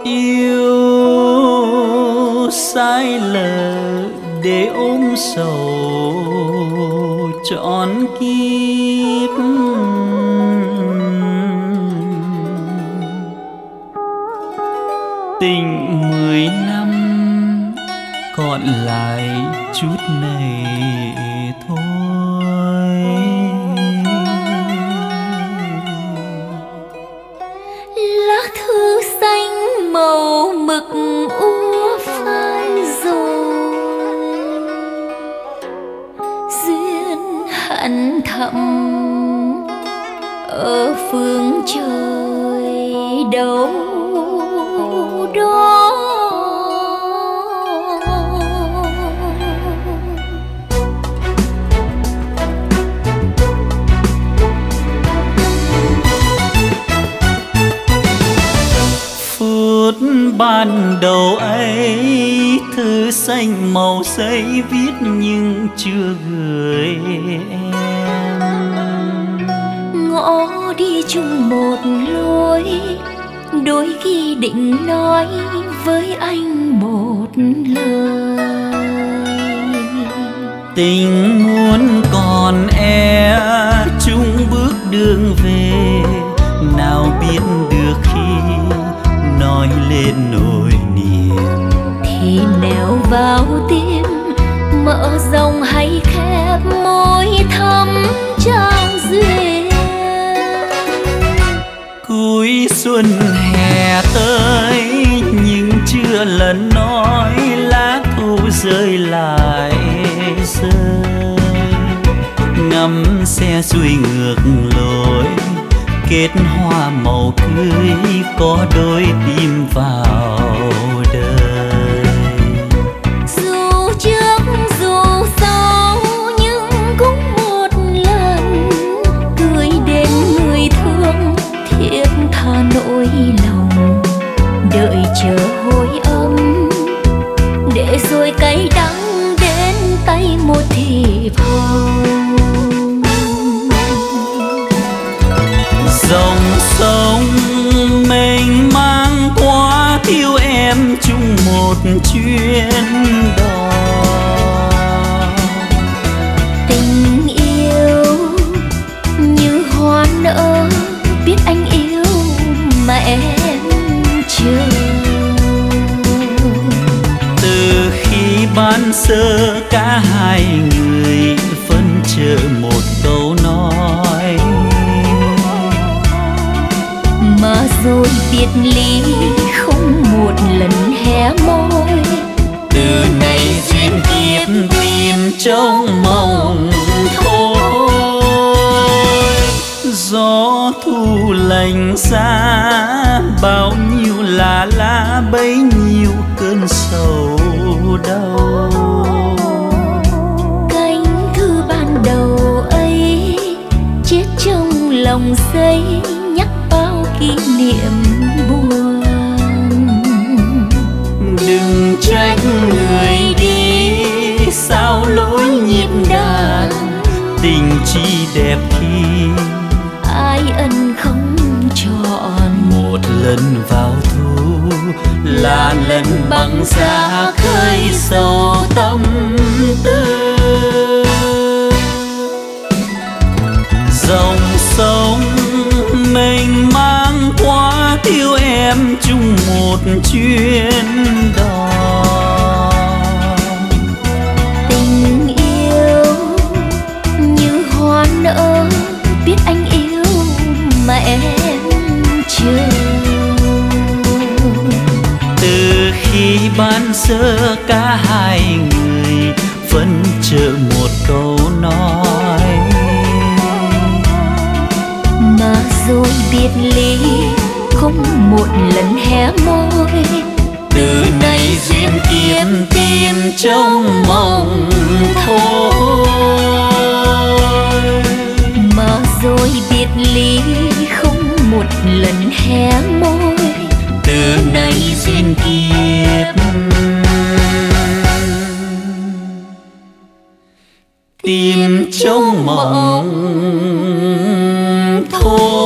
Yêu sai lờ để ôm sầu trọn kiếp. Tình 10 năm còn lại chút này thôi. Lá thư xanh màu mực úa phai rồi, duyên hận thầm ở phương trời đâu đó. Phút ban đầu ấy thư xanh màu giấy viết nhưng chưa gửi em. Ngõ đi chung một lối, đôi khi định nói với anh một lời. Tình muốn còn e chung bước đường về, nào biết được khi nói lên nỗi niềm. Thì nẻo vào tim mở rộng hay khép môi thắm trang duyên. Cuối xuân hè tới nhưng chưa lần nói lá thu rơi lại rơi. Ngắm xe xuôi ngược lối kết hoa màu cưới có đôi tim vào đời. Dù trước dù sau nhưng cũng một lần gửi đến người thương thiết tha nỗi lòng, đợi chờ hồi âm để rồi cay đắng đến tay một thiệp hồng. Dòng sông mênh mang qua thiếu em chung một chuyến đò. Tình yêu như hoa nở biết anh yêu mà em chờ. Từ khi ban sơ cả hai người phân chờ một câu nói, mà rồi biệt ly không một lần hé môi. từ ngày duyên kiếp tìm trong mộng thôi. Gió thu lạnh xa bao nhiêu là lá bấy nhiêu cơn sầu đau. Cánh thư ban đầu ấy chết trong lòng giấy nhắc bao kỷ niệm buồn. Đừng trách người đi sao lối nhịp đàn, tình chi đẹp khi Ai ân không trọn. một lần vào thu là lần băng giá khơi sâu tâm tư. Dòng sông mênh mang qua thiếu em chung một chuyến đò. Tình yêu như hoa nở biết anh yêu mà em chờ. Từ khi ban sơ cả hai người vẫn chờ một câu nói, mà rồi biệt ly không một lần hé môi. từ nay duyên kiếp tìm trong mộng thôi. Mà rồi biệt ly không một lần hé môi. Từ nay duyên kiếp tìm trong mộng thôi.